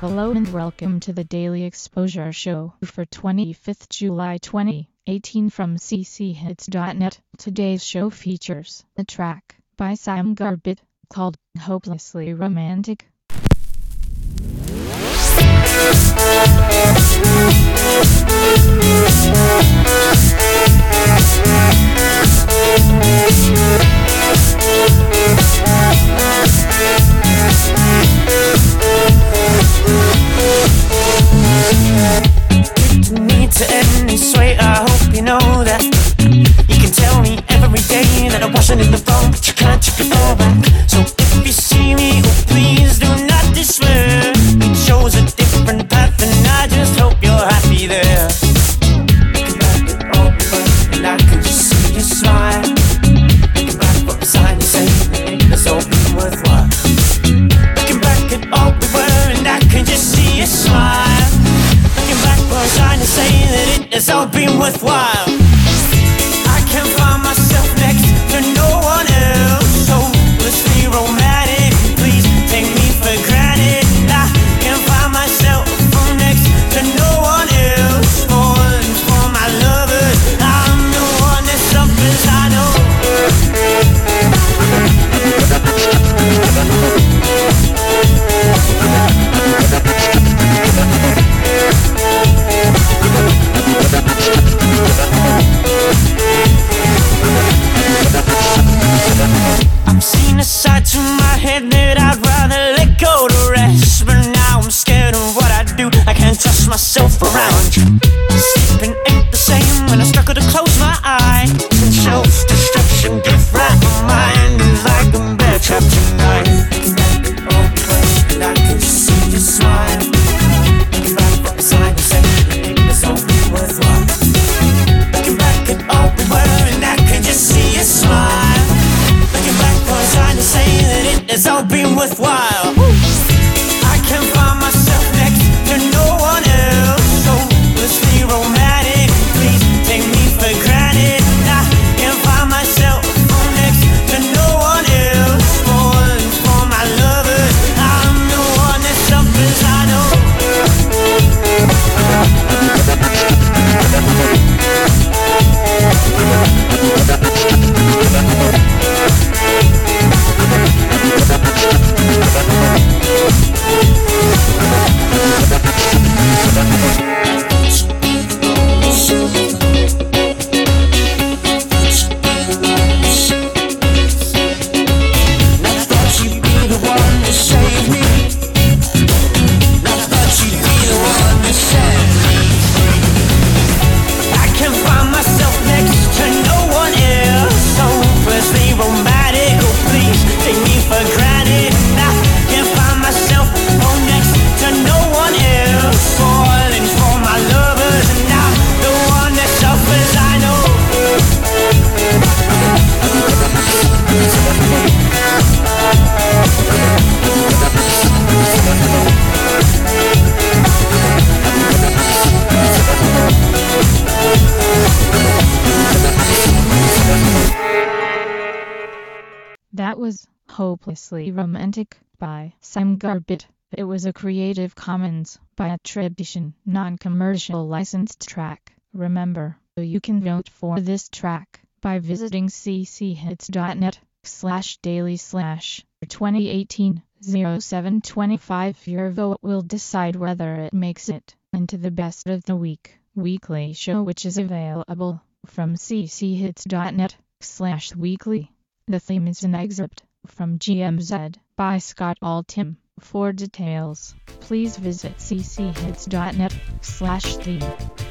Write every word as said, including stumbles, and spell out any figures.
Hello and welcome to the Daily Exposure Show for twenty-fifth July twenty eighteen from c c hits dot net. Today's show features a track by Sam Garbett called Hopelessly Romantic. To end this way, I hope you know that. You can tell me every day that I wasn't in the wrong, but you can't take it all back. So if you see me, oh please do not despair. It shows a different path and I just hope you're happy there. Looking back at all we were and I can just see you smile. Looking back from beside you say it's all been worthwhile. Looking back at all we were and I can just see you smile. Trying to say that it has all been worthwhile. I can't find myself next to no one else. Hopelessly romantic, please take me for granted. I can't find myself next to no one else. Falling for my lovers, I'm the one that suffers, I know. I've seen a side to my head that I'd rather let go to rest, but now I'm scared of what I do. I can't trust myself around you. Sleeping ain't the same when I struggle to close my eyes. And self-destruction different. My mind is like a bear trapped tonight. Looking back at all the ways and I can see you smile. Looking back from beside you say it's all been worthwhile. Looking back at all we were and I can just see you smile. Looking back was trying to say that it has all been worthwhile. I can't find myself next to no one else. Hopelessly romantic, please take me for granted. I can't find myself next to no one else. Falling for my lovers, I'm the one that suffers, I know. That was Hopelessly Romantic by Sam Garbett. It was a Creative Commons by attribution, non-commercial licensed track. Remember, you can vote for this track by visiting c c hits dot net slash daily slash twenty eighteen oh seven twenty-five. Your vote will decide whether it makes it into the best of the week weekly show, which is available from c c hits dot net slash weekly. The theme is an excerpt from G M Z by Scott Altham. For details, please visit c c hits dot net slash theme.